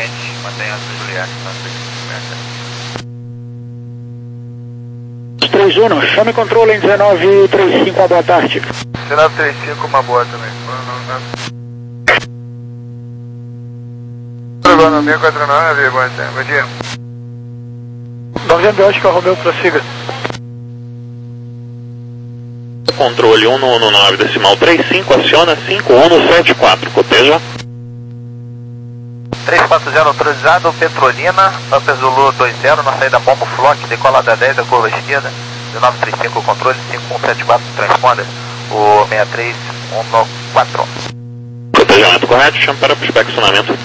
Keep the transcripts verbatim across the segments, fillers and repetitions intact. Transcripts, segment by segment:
quente, mantenha a Juliette na três um, chame controle em dezenove trinta e cinco, uma boa tarde. dezenove trinta e cinco, uma boa também. Programa mil quatrocentos e nove, bom dia. Novembro Oscar Romeu, prossiga. Controle um um nove, decimal trinta e cinco, aciona cinco um sete quatro, coteja. trezentos e quarenta autorizado, Petrolina, Upper Zulu dois zero, na saída Bombo Flock, decolada dez da curva esquerda, dezenove trinta e cinco, controle cinco um sete quatro, transponder, o seis três um quatro. Cotejamento correto, chama para inspecionamento.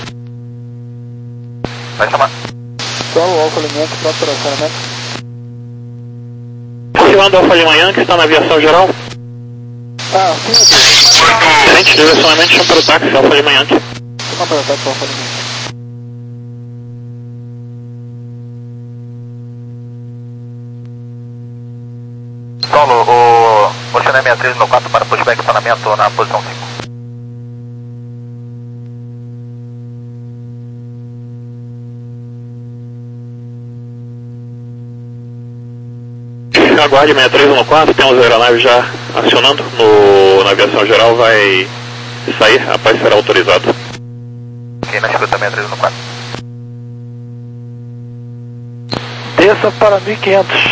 Vai chamar. Solo, Alfa Alimento, pronto para acionamento. Ativando Alfa de manhã, que está na aviação geral. Ah, sim, ok. Gente, direcionamento, chama para o táxi, Alfa de manhã. Chama para o táxi, Alfa de manhã. Solo, o Oceané sessenta e três no quatro para pushback estacionamento na posição cinco. Aguarde sessenta e três um quatro, temos a aeronave já acionando, no, na aviação geral vai sair, a paz será autorizada. Ok, na escuta sessenta e três um quatro. Desça para mil e quinhentos.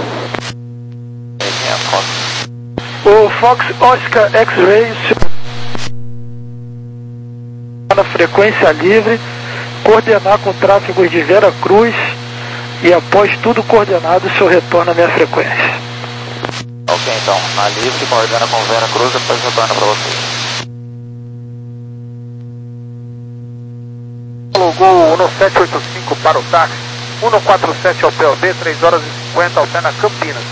O Fox Oscar X-Ray na frequência livre, coordenar com tráfego de Vera Cruz e após tudo coordenado, o senhor retorna à minha frequência. Ok, então, na livre, coordena com Vera Cruz, depois retorna para você. Gol um sete oito cinco para o táxi, um quatro sete ao P O B, três horas e cinquenta ao pé na Campinas.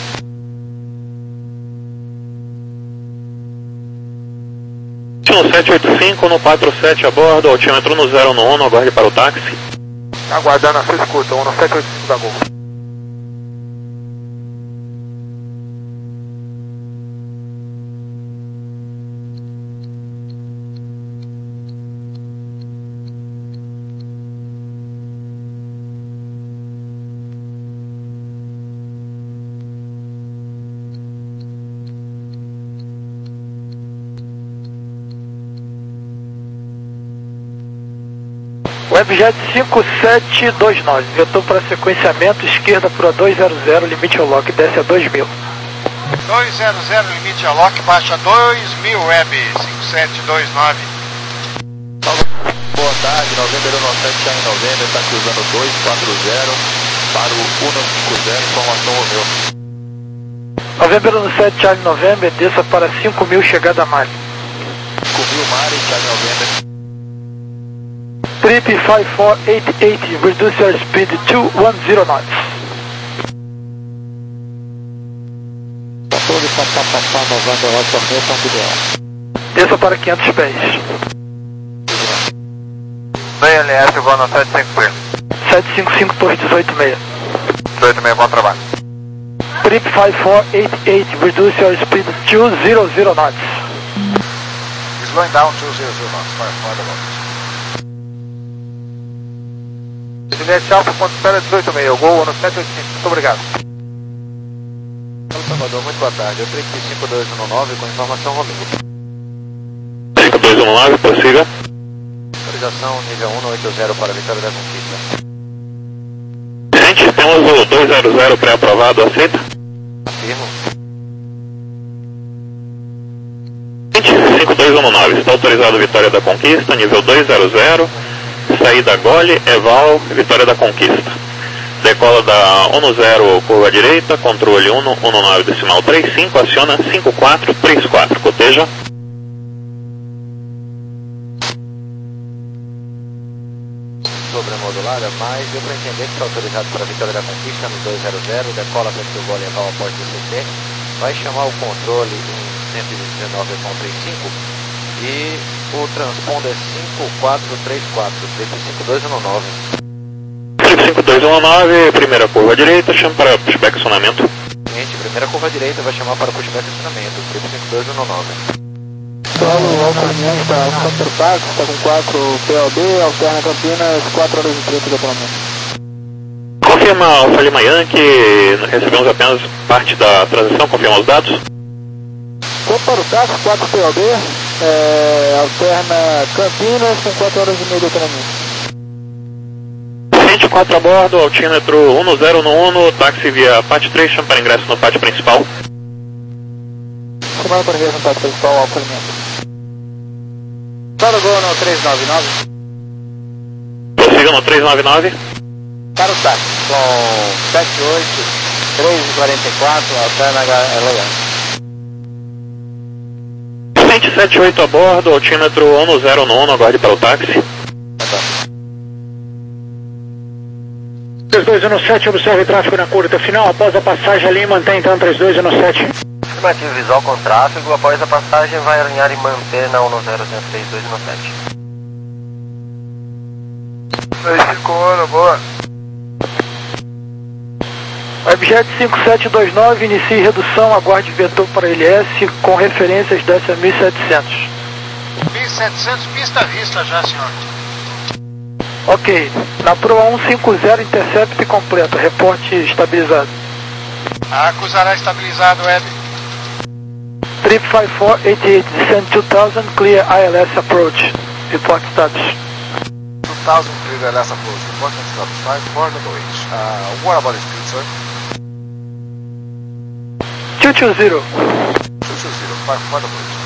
um sete oito cinco, no quatro sete a bordo, altímetro no zero no um, aguarde para o táxi. Aguardando a sua escuta, um sete oito cinco da Gol. Webjet cinco sete dois nove, vetor para sequenciamento, esquerda para dois zero zero, limite ao lock, desce a dois mil. dois zero zero, limite ao lock, baixa dois mil, Web cinco sete dois nove. Boa tarde, Novembro um sete em novembro, está cruzando dois quatro zero para o um cinco zero, informação Romeu. Novembro sete, Charlie November, desça para cinco mil, chegada a Mali. cinco mil, Mari, Charlie November. Trip cinco quatro oito oito, reduce your speed to ten knots. Controle papapá, Novembro Oscar Romeu, ponto ideal. Desça para quinhentos pés. Bem, L S, vou no sete cinco cinco. sete cinco cinco, torre dezoito seis. dezoito seis, bom trabalho. Trip cinco quatro oito oito, reduce your speed to zero knots. Slowing down to zero zero knots, vai, vai, vai. Juliette Alfa, ponto espera dezoito seis, Gol no sete oito cinco, muito obrigado. Salvador, muito boa tarde, eu três cinco dois um nove com informação Romeu. cinco dois um nove, prossiga. Autorização nível um oito zero para a Vitória da Conquista. Gente, temos o dois zero zero pré-aprovado, aceita? Afirmo. Gente, cinco dois um nove, está autorizado Vitória da Conquista, nível dois zero zero. Saída Gole, Eval, Vitória da Conquista. Decola da um zero, curva direita, controle um um nove, decimal trinta e cinco, aciona cinco quatro três quatro, coteja. Sobremodulada, mas deu para entender que está autorizado para a Vitória da Conquista no dois zero zero, decola para o Gole, Eval, após do C T, vai chamar o controle em cento e dezenove ponto trinta e cinco e o transponder é cinco quatro três quatro, cinco dois um nove. cinco dois um nove, primeira curva direita, chama para pushback acionamento. Gente, primeira curva direita vai chamar para pushback acionamento, cinco dois um nove. Solo, Alfa Lima está quatro táxi, está com quatro P O B, alterna Campinas, quatro horas e trinta de aproximadamente. Confirma Alfa Lima Yankee, recebemos apenas parte da transição, confirma os dados. Vou para o táxi, quatro P O B, é, alterna Campinas com quatro horas e meia de aproximadamente. vinte e quatro a bordo, altímetro um zero no um, táxi via pátio três, chama para ingresso no pátio principal. Chamada para ingresso no pátio principal, Alfa Lima. Para o gol no três nove nove. Prossiga no três nove nove. Para o táxi, com sete oito, três quarenta e quatro, alterna Leão. vinte e sete oito a bordo, altímetro um zero no um, aguarde para o táxi. três dois um sete, observe tráfego na curta final, após a passagem ali, mantém então três dois um sete. Afirmativo visual com tráfego, após a passagem vai alinhar e manter na um zero zero três dois um sete. dois cinco um, boa. Objeto cinco sete dois nove, inicie redução, aguarde vetor para L S com referências desce a mil e setecentos. mil e setecentos, pista vista já, senhor. Ok, na proa um cinco zero, intercept completo, reporte estabilizado. Acusará estabilizado, Ed. trip cinco quatro oito oito, descend two thousand, clear I L S approach, report status. two thousand, clear I L S approach, report status, five four double eight. Uh, what about speed, sir? two two zero. two two zero, five four double eight.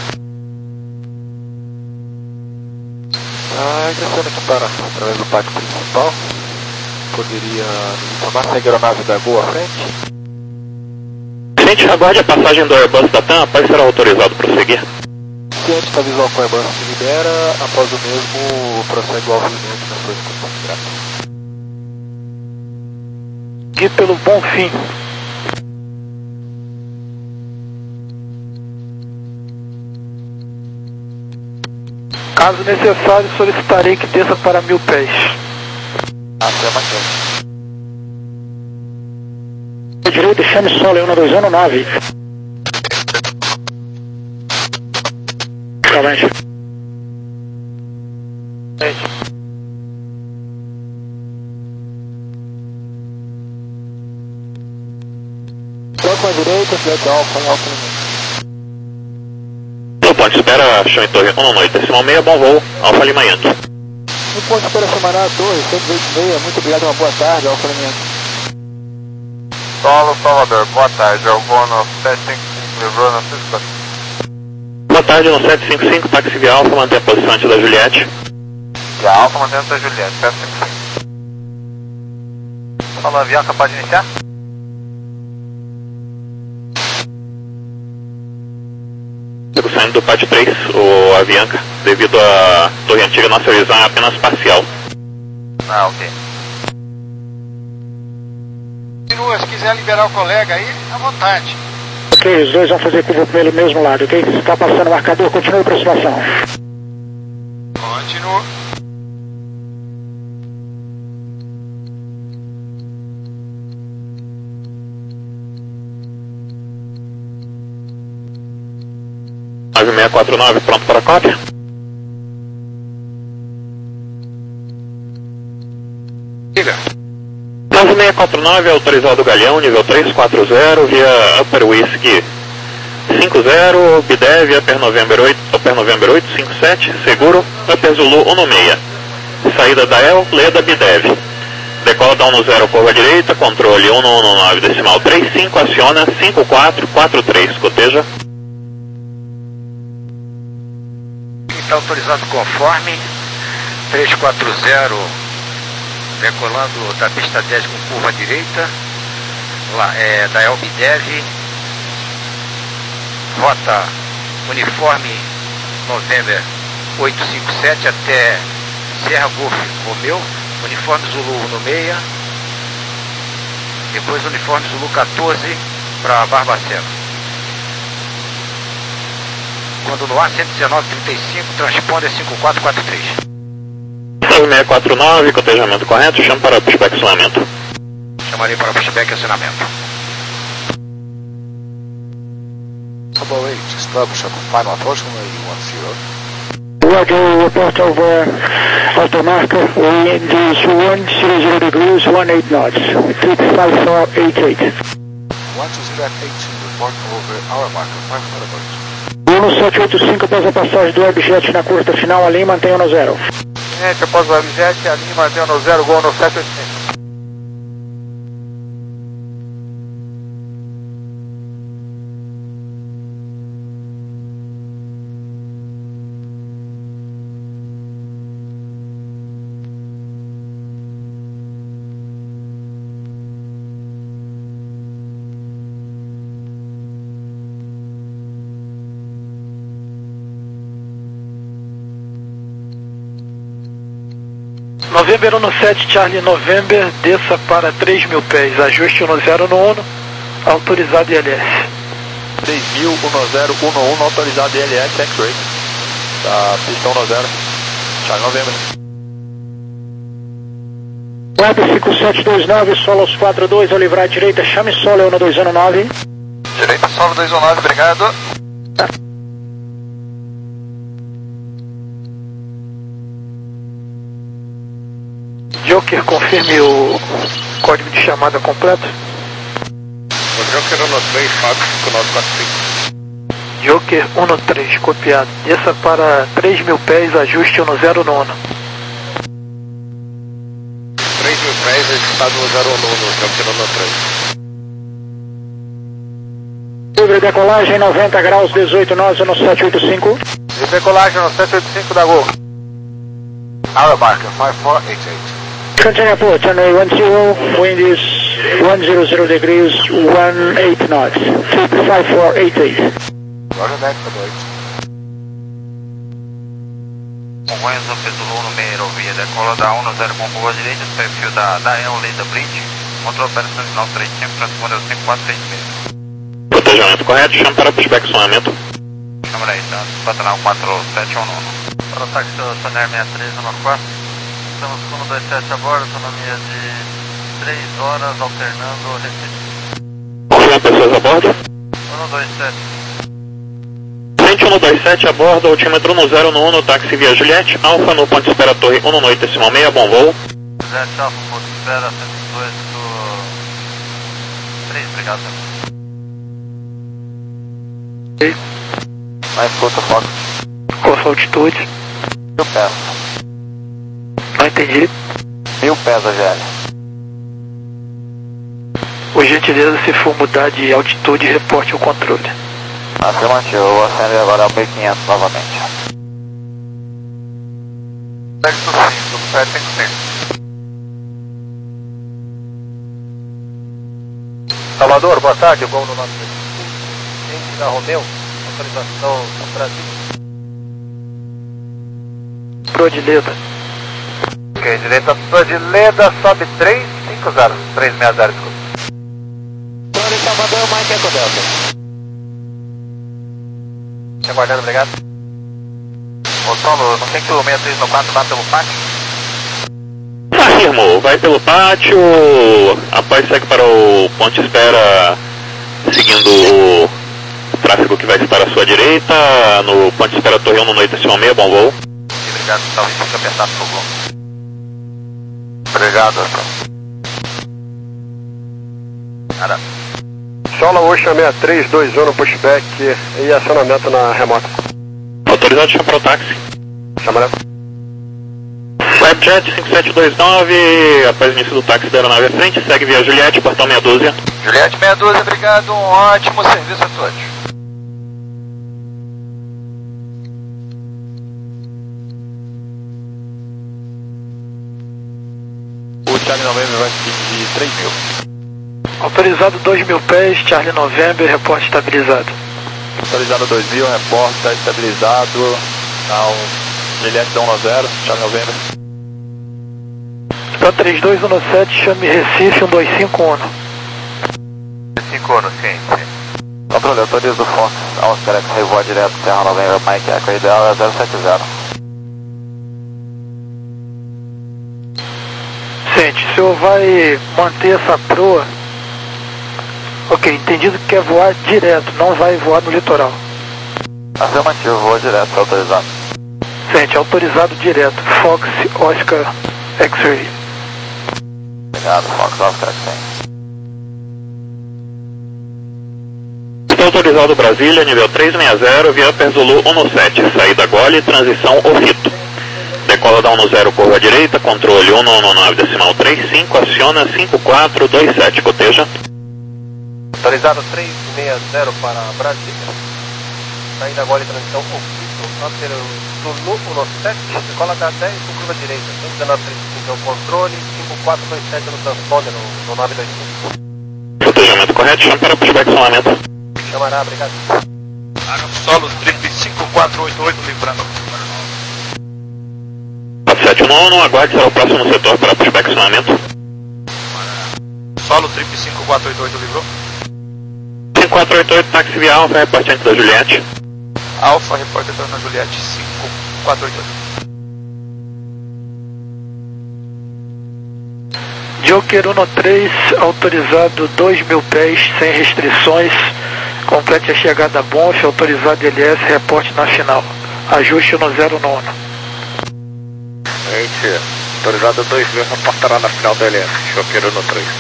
Ah, ingressando aqui para, através do pátio principal, poderia nos informar se a aeronave da Gol à frente? Cliente, aguarde a passagem do Airbus da TAM, após será autorizado prosseguir. Ciente da visual com o Airbus se libera, após o mesmo prossegue o alvimento na sua execução de gráfico. Gui pelo bom fim. Caso necessário, solicitarei que desça para mil pés. Afirmativo. Direita, chame solo, um dois um nove. Calante. Troca a direita, flat alfa, alfa no No ponto de espera, chame torre um noite, decimal meia, bom voo, Alfa Lima Yankee. No ponto de espera, chamará a torre, cento e vinte e seis, muito obrigado, uma boa tarde, Alfa Lima. Solo, Salvador, boa tarde, eu vou no sete cinco cinco, livrou no Cisco. Boa tarde, no sete cinco cinco, táxi via Alfa, mantém a posição antes da Juliette. E a Alfa mantendo a Juliette, sete cinco cinco. Falou, Avianca, pode iniciar? Saindo do pátio três, o Avianca, devido à torre antiga, nossa visão é apenas parcial. Ah, ok. Continua, se quiser liberar o colega aí, à vontade. Ok, os dois vão fazer curva pelo mesmo lado, ok? Se está passando o marcador, continua a aproximação. Continua. nove seis quatro nove, pronto para a cópia? Diga. nove seis quatro nove, autorizado Galeão, nível três quatro zero, via Upper Whiskey cinco zero, B D E V, Upper November oito, Upper November oito cinco sete, seguro, Upper Zulu um seis. Saída da E L, Leda B D E V. Decola da um zero, curva direita, controle um um nove, decimal três cinco, aciona cinco quatro quatro três, coteja. Está autorizado conforme três quatro zero, decolando da pista dez com curva direita, lá, é, da E L B D E V, rota uniforme November oito cinco sete até Serra Golf Romeu, uniforme Zulu no seis, depois uniforme Zulu quatorze para Barbacena. Quando no ar, cento e dezenove trinta e cinco, transponder cinco quatro quatro três. nove seis quatro nove, cotejamento correto, chama para pushback e acionamento. Chamarei para pushback e acionamento. Double eight, establish a final approach runway one zero. Roger, report over Alto Marker, wind is one zero zero degrees, one eight knots, three five four eight eight. one two zero eight two, report over our marker, five hundred approach. um sete oito cinco após a passagem do Webjet na curta final, a linha mantenha no zero. Gente, após o Webjet, a linha mantenha no zero, gol no sete oito cinco. November um sete, Charlie November, desça para três mil pés, ajuste um zero no um, autorizado I L S. três mil, um zero, um um, autorizado I L S, X-Ray. Da pista um zero, Charlie November. Web cinco sete dois nove, Solos quatro dois, ao livrar à direita, chame solo um dois nove. Direita, solo dois um nove, obrigado. Joker, confirme o código de chamada completo. O Joker um três, Fábio cinco nove quatro cinco. Joker um três, copiado. Desça para três mil pés, ajuste um zero no um. três mil pés, estado no zero um, Joker um três. Livre decolagem, noventa graus, dezoito nós no sete oito cinco. Livre decolagem no sete oito cinco da Gol. Our marker, five four eight eight. Continue approach, runway one zero, wind is one hundred degrees, one eight knots, three five four eight eight. Roger that, for noite. Congonhas Petulo número via decola da um zero com curva direita, perfil da, da El Leida Bridge, controle operação final três cinco, transpondeu cinco quatro três seis. Protejamento correto, chama para pushback sonamento. Câmara aí, tá? Patanal quatro sete um nove. Para o táxi do Sonar sessenta e três, número quatro. Estamos com um dois sete a bordo, autonomia de três horas, alternando Recife. Confirma pessoas a bordo. um dois sete. Frente um dois sete a bordo, altímetro um zero no um, táxi via Juliette, Alfa no ponto de espera Torre um oito decimal seis, bom voo. Juliette Alfa, ponto de espera, cento e dois do três, obrigado. Ok. Mais curta, foco. Qual a sua altitude? Mil pés. Não entendi. Mil pés, A G L. Por gentileza, se for mudar de altitude, reporte o controle. Afirmativo, eu vou acender agora mil e quinhentos novamente. Sexto cinco, sete cinco cinco. Salvador, boa tarde, gol no nosso gente da Romeu, autorização do Brasil. Prodileda. Ok, direita Prodileda, sobe três cinco zero, três seis zero, desculpa. Torre Salvador, Mike Eco Delta. Aguardando, obrigado. Ô Solo, não tem quilometros no quatro, vai pelo pátio? Afirmo, vai pelo pátio, após segue para o ponto de espera, seguindo o tráfego que vai estar à sua direita, no ponto de espera Torre um oito decimal seis, bom voo. Obrigado, talvez fique apertado por favor. Obrigado, Nada. Sola Ocean sessenta e três dois um no pushback e acionamento na remota. Autorizado, chama para o táxi. Chama Webjet cinco sete dois nove, após o início do táxi da aeronave à frente, segue via Juliette, portão meia dúzia. Juliette meia dúzia, obrigado, um ótimo serviço a todos. O Charlie November vai seguir de três mil. Autorizado dois mil pés, Charlie November, reporte estabilizado. Autorizado dois mil, reporta estabilizado. Não, Juliette um zero, Charlie November. Então três dois um sete, chame Recife um dois cinco um. cinco um, sim, sim. Controle, autoriza o Fox, Oscar X, revoa direto, Terra November, Mike Echo, ideal é zero sete zero. Sente, o senhor vai manter essa proa Ok, entendido que quer voar direto, não vai voar no litoral. Afirmativo, voa direto, tá autorizado. Sente, autorizado direto. Fox, Oscar, X-Ray. Obrigado, Fox, Oscar, X-Ray. Está autorizado Brasília, nível trezentos e sessenta, via Perzulu sete, saída Gole, transição Orrito. Decola da dezesseis, curva direita, controle cento e dezenove decimal trinta e cinco, aciona cinco quatro dois sete, coteja. Autorizado trezentos e sessenta para Brasília. Saída Gole, transição Orrito, Antero Zulu sete, decola da dez, curva direita, cento e dezenove trinta e cinco é o controle, cinco quatro dois sete no transponder, no, no nove dois cinco. Cotejamento correto, chama para pushback sonamento. Chamará, obrigado. Água solo, trip cinco quatro oito oito, livrando. sete um um, aguarde, será o próximo setor para pushback sonamento. Solo, trip cinco quatro oito oito, livrou. cinco quatro oito oito, táxi via Alfa, reportante da Juliette. Alfa, repórter na Juliette, cinco quatro oito oito. Joker cento e três, autorizado dois mil pés, sem restrições. Complete a chegada B O N F, autorizado L S, reporte na final. Ajuste no zero nove. Gente, autorizado dois mil, reportará na final do L S, Joker cento e três.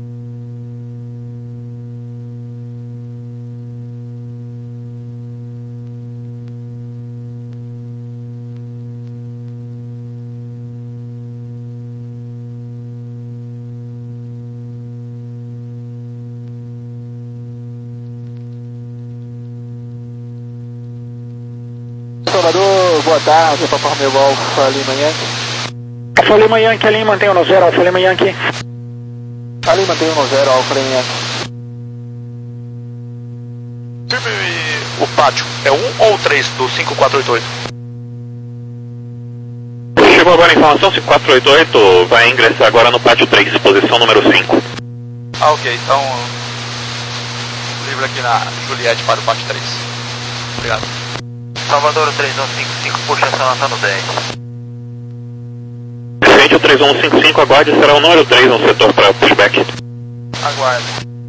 Salvador, boa tarde, Papa Romeo Alfa Lima Yankee. Alfa Lima Yankee, a linha mantém o no zero, Alfa Lima Yankee. A Lima mantém o no zero, Alfa Lima Yankee. Firme o pátio, é um ou três do cinco quatro oito oito? Chegou agora a informação, cinco quatro oito oito vai ingressar agora no pátio três, posição número cinco. Ah, ok, então livre aqui na Juliette para o pátio três. Obrigado. Salvador três um cinco cinco, puxa San Antônio dez. Frente o três um cinco cinco, aguarde, será o número três no setor para pushback. Aguarde.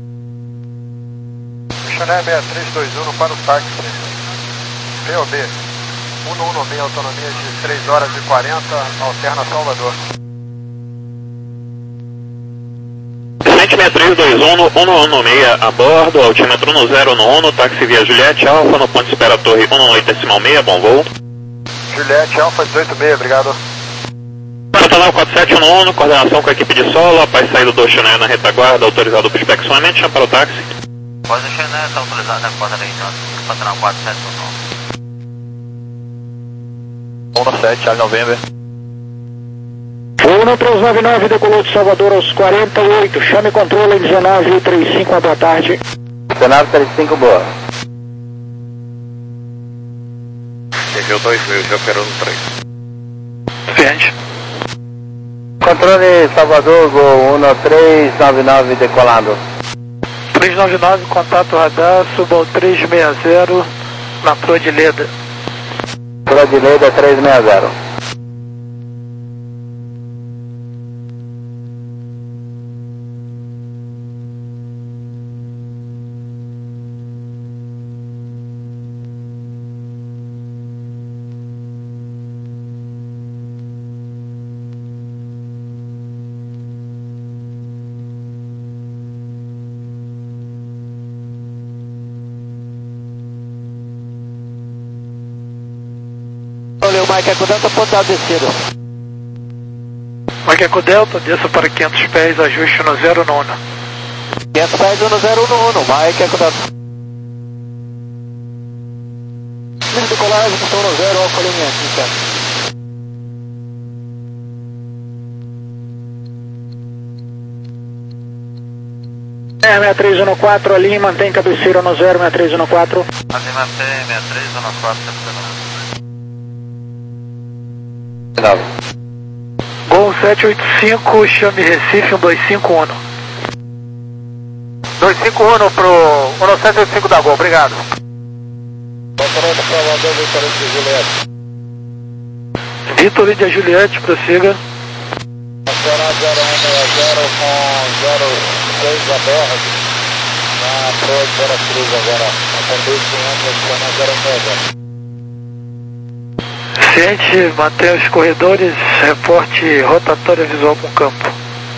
Missionário seis três dois um para o táxi. V O B. um um seis, autonomia de três horas e quarenta, alterna Salvador. Frente seis três dois um, cento e dezesseis a bordo, altímetro no zero no um, táxi via Juliette Alfa, no ponto de espera torre cento e oito decimal seis, bom voo. Juliette Alfa dezoito seis, obrigado. Nacional quatro sete um um, coordenação com a equipe de solo, após saída do Chanel na retaguarda, autorizado o pushback somente, chama para o táxi. Pode deixar, né? Está autorizado na porta da região, Nacional quatro sete um um. um sete, Ali November. Uno três nove nove, decolou de Salvador aos quarenta e oito, chame controle em dezenove trinta e cinco, boa tarde. Cenário trinta e cinco, boa. Nível dois mil, Joker cento e três. Frente. Controle Salvador, Gol um três nove nove, decolado. três nove nove, contato radar, suba ao trezentos e sessenta, na Proa de Leda. Proa de Leda, trezentos e sessenta. Olha, o Mike Eco Delta, ponto descida. Mike Eco Delta, desça para quinhentos pés, ajuste no zero nove. quinhentos pés no zero um, Mike Eco Delta. Livre de colagem, posição no zero, Alfa Lima Yankee. seis três um quatro, a linha mantém cabeceira no zero, seis três um quatro. Assim mantém seis três um quatro, Gol sete oito cinco, chame Recife, um dois cinco um. dois cinco um pro um sete oito cinco da Gol, obrigado. Controle Salvador, Vitória de Juliette. Vitória de Juliette, prossiga. Nacional zero um seis zero com zero seis a bordo. Na Freud Vera Cruz agora, atendeu o Ciente, mantenha os corredores, reporte rotatória visual com campo.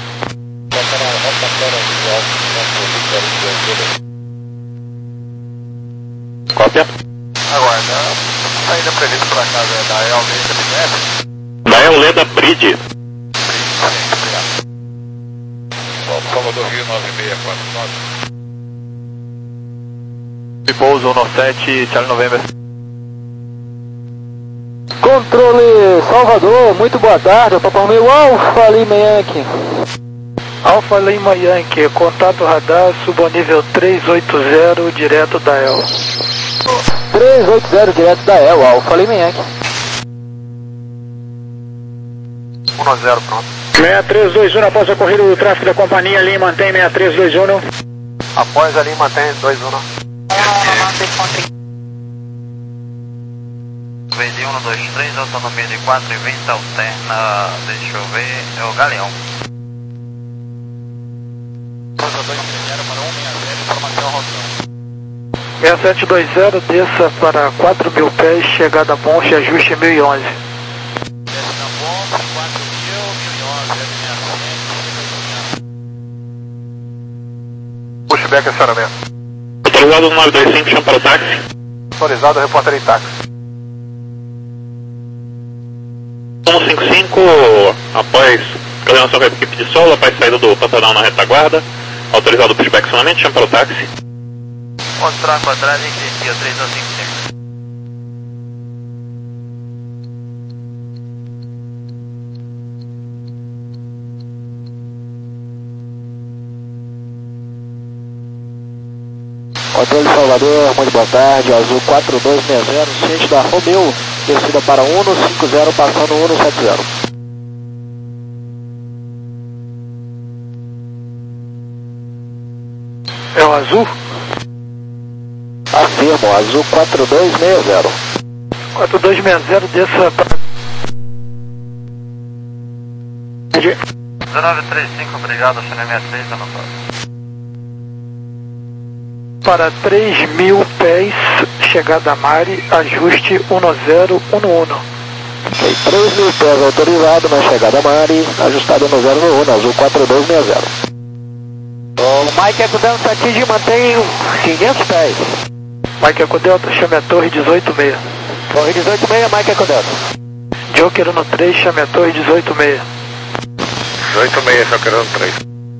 Cópia. Aguarda, saída prevista para casa é da Elmeida Bidef. Da Euleda Bride. Salvador Rio nove seis quatro nove. De pouso um nove sete, Charlie November. Controle Salvador, muito boa tarde, Papai Romeo Alfa Lima Yankee. Alfa Lima Yankee, contato radar, subonível trezentos e oitenta, direto da E L. trezentos e oitenta, direto da E L, Alfa Lima Yankee. um nove zero, pronto. seis três dois um, após a corrida do tráfego da companhia, ali mantém seis três dois um. Após ali, mantém dois um. V D um dois três, autonomia de quatro e vinte, alterna, deixa eu ver, é o Galeão. seis sete dois zero, desça para quatro mil pés, chegada a Monte, ajuste mil e onze. Pushback acionamento. Autorizado no nove dois cinco, chama para o táxi. Autorizado, repórter em táxi. cento e cinquenta e cinco, após coordenação com a equipe de solo, após saída do Pantanal na retaguarda. Autorizado o pushback acionamento, chama para o táxi. Mostrar para trás, entendi, três dois cinco cinco. Hotel de Salvador, muito boa tarde, Azul quatro dois seis zero, ciente da Romeo, descida para um um cinco zero, passando um um sete zero. É o Azul? Afirmo, Azul quatro dois seis zero. quatro dois seis zero, desça para... dezenove trinta e cinco, obrigado, China sessenta e seis, anotado. Para três mil pés, chegada a Mari, ajuste um zero um um. Ok, três mil pés autorizado na chegada a Mari, ajustado no zero um um, Azul quatro dois seis zero. O Mike Eco Delta atinge e mantém quinhentos pés. Mike Eco Delta, chame a torre dezoito seis. Torre dezoito seis, Mike Eco Delta. Joker no três, chame a torre dezoito seis. dezoito seis, Joker no três.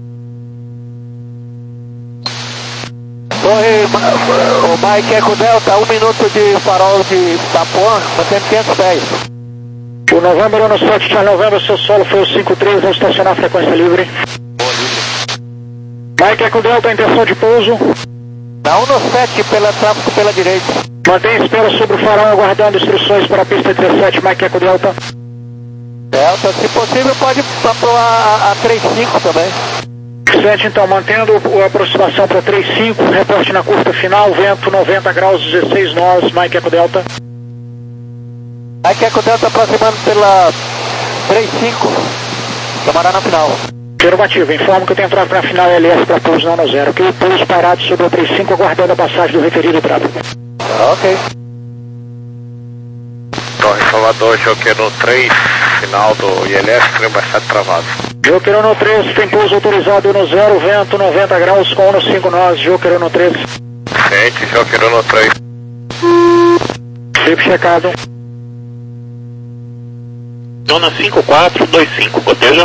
Torre, o Mike Eco Delta, um minuto de farol de Itapuã, mantendo quinhentos pés. O Novembro no sete, Charlie Novembro, seu solo foi o cinco três, vou estacionar a frequência livre. Mike Eco Delta, intenção de pouso. Na um no sete, pela tráfego pela direita. Mantém espera sobre o farol, aguardando instruções para a pista dezessete, Mike Eco Delta. Delta, se possível pode para a, a trinta e cinco também. sete, então, mantendo a aproximação para trinta e cinco, reporte na curta final, vento noventa graus, dezesseis nós, Mike Eco Delta. Mike Eco Delta aproximando pela trinta e cinco, tomará na final. Afirmativo, informo que eu tenho tráfego na final L S para pouso não no zero, ok? Pouso parado sobre a trinta e cinco, aguardando a passagem do referido tráfego. Ah, ok. Torre Salvador, Joker no três, final do I L S, trem bastante travado. Joker no três, tem pouso autorizado no zero, vento noventa graus com um no cinco nós, Joker no três. Ciente, Joker no três. Chip checado. Zona cinco quatro dois cinco, coteja.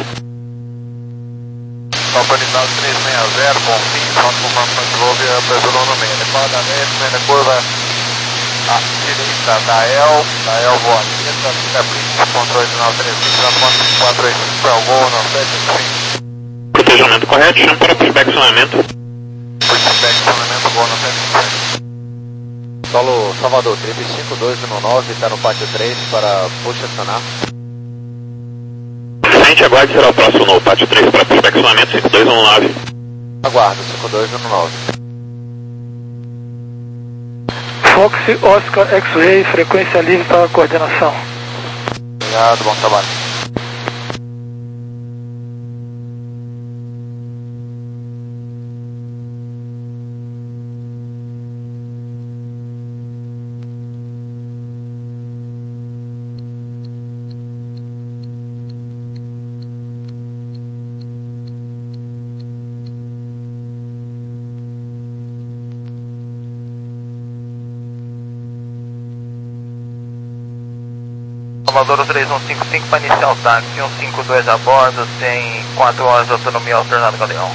Autorizado três seis zero, bom fim, salto com Marco Globo e apresentou no meio. Depois da meia, primeira curva à direita da E L, da E L voa direita, fica blitz, controle de nove três cinco, quatro quatro dois cinco, é o gol, nove sete cinco. Protejamento correto, chama para pushback acionamento. Pushback, acionamento, gol, nove sete cinco. Solo Salvador, trinta e cinco dois um nove, está no pátio três para push acionar. Ciente, aguarde, será o próximo no pátio três para pushback acionamento, cinco dois um nove. Aguardo, cinco dois um nove. Fox Oscar X-Ray, frequência livre para coordenação. Obrigado, bom trabalho. Salvador três um cinco cinco para iniciar o táxi, um cinco dois a bordo, tem quatro horas de autonomia alternada Galeão.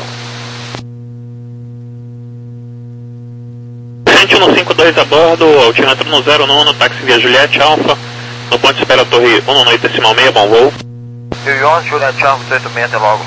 Gente um cinco dois a bordo, altímetro no zero nono, táxi via Juliette Alfa, no ponto de espera torre um nove decimal seis, bom voo. mil e onze, Juliette Alfa, oito seis, até logo.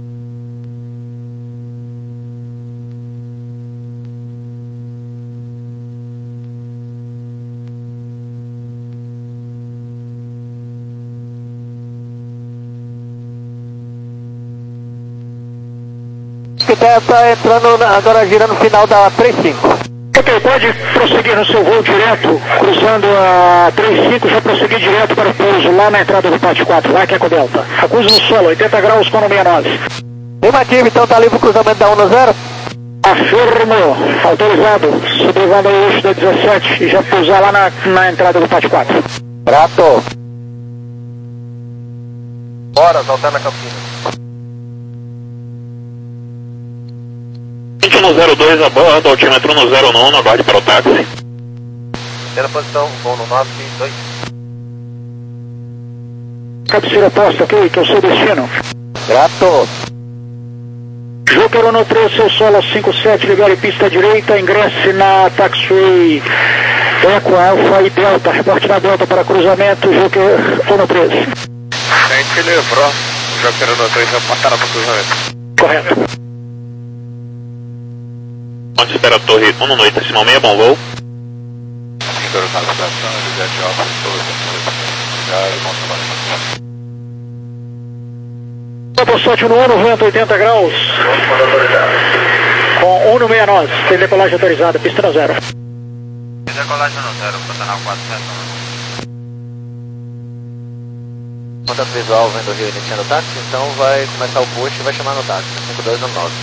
Que está tá entrando na- agora girando o final da três cinco. Ok, pode prosseguir no seu voo direto, cruzando a três cinco, já prosseguir direto para o pouso lá na entrada do Pátio quatro, lá que é com Delta. Acusa no solo, oitenta graus com sessenta e nove. Negativo, então tá livre o cruzamento da um zero. Afirmo, autorizado, sobrevando o eixo da dezessete e já pousar lá na, na entrada do Pátio quatro. Prato. Horas, alterna Campinas. Gente um zero dois a bordo, altímetro no zero nono, aguarde para o táxi. Terceira posição, voo no nove dois. Cabeceira posta, ok, que eu sou destino. Grato. Joker no três, seu solo cinco sete, libere pista direita, ingresse na taxiway Eco Alfa e Delta, reporte na Delta para cruzamento, Joker no três. A gente livrou, já querendo três, já passaram para o cruzamento. Correto. Ponto de espera torre um nove decimal seis, bom voo. Senhor, navegação, Juliette Alfa, Apostate no um, vento oitenta graus, com um no sessenta e nove, tem decolagem autorizada, pista no zero. decolagem no zero, Pantanal quatro sete. Contato visual vendo o Rio iniciando o táxi, então vai começar o push e vai chamar no táxi, cinco dois um nove.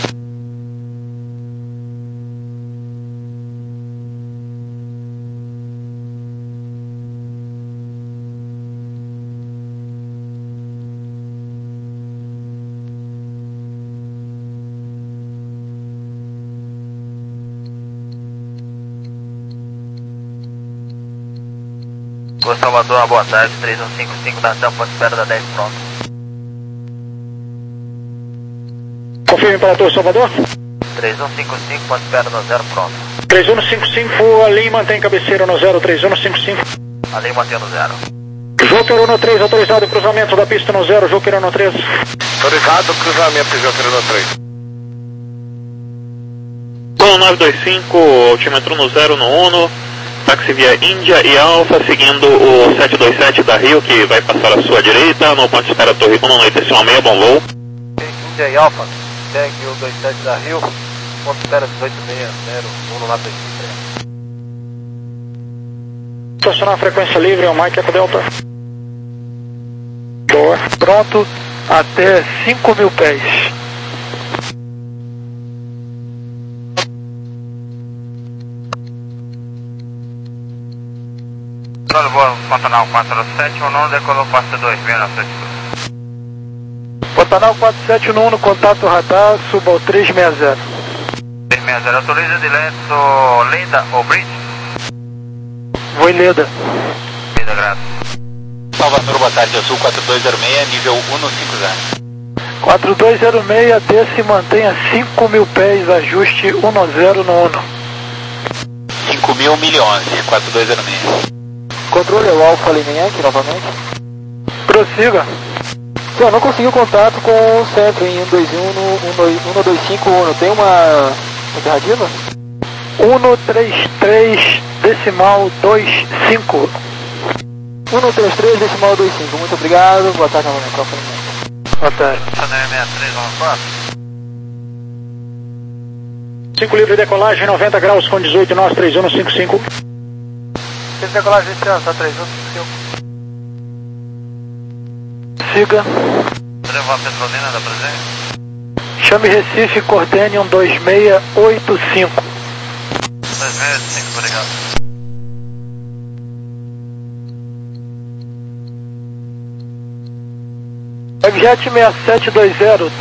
Rua Salvador, uma boa tarde, três um cinco cinco da ação, ponto de espera da dez, pronto. Confirme para a Torre Salvador. três um cinco cinco, ponto de espera no zero, pronto. três um cinco cinco, a linha mantém cabeceira no zero, três um cinco cinco. A lei mantém no zero. Joker no três, autorizado o cruzamento da pista no zero, Joker no três. Autorizado, cruzamento, Joker no três. Gol nove dois cinco, altímetro no zero no uno, táxi via Índia e Alfa, seguindo o sete dois sete da Rio, que vai passar à sua direita, no ponto de espera torre um nove decimal seis, bom voo. Índia e Alfa, segue o dois sete da Rio, ponto de espera dezoito sessenta, um lá dois cinco. Estacionar a frequência livre, é o Mike Eco Delta. Boa. Pronto, até cinco mil pés. Controle boa, Pantanal quatro sete, o nono decolou pasta dois mil na frente. Pantanal quatro sete no um, contato radar, suba ao três seis zero. três seis zero, autoriza de lento, Leda ou Bridge? Vou em Leda. Leda, graças. Salvador, boa tarde, Azul quatro dois zero seis, nível um cinco zero. quatro dois zero seis, desce e mantém a cinco mil pés, ajuste um zero no um. cinco mil, mil e onze, quatro dois zero seis. Controle o Alfa Lima Yankee novamente. Prossiga. Senhor, não conseguiu contato com o centro em um dois um no um dois cinco um. Tem uma alternativa? um três três decimal dois cinco. um três três decimal dois cinco. Muito obrigado. Boa tarde novamente. Alfa Lima Yankee. Boa tarde. sessenta e três, vamos quatro. cinco livre decolagem, noventa graus com dezoito nós, três um cinco cinco. Tem decolagem esse ano, tá três um cinco cinco. Siga. Levar a Petrolina da presente. Chame Recife, coordene um dois seis oito cinco. dois seis cinco, obrigado. Webjet seis sete dois zero,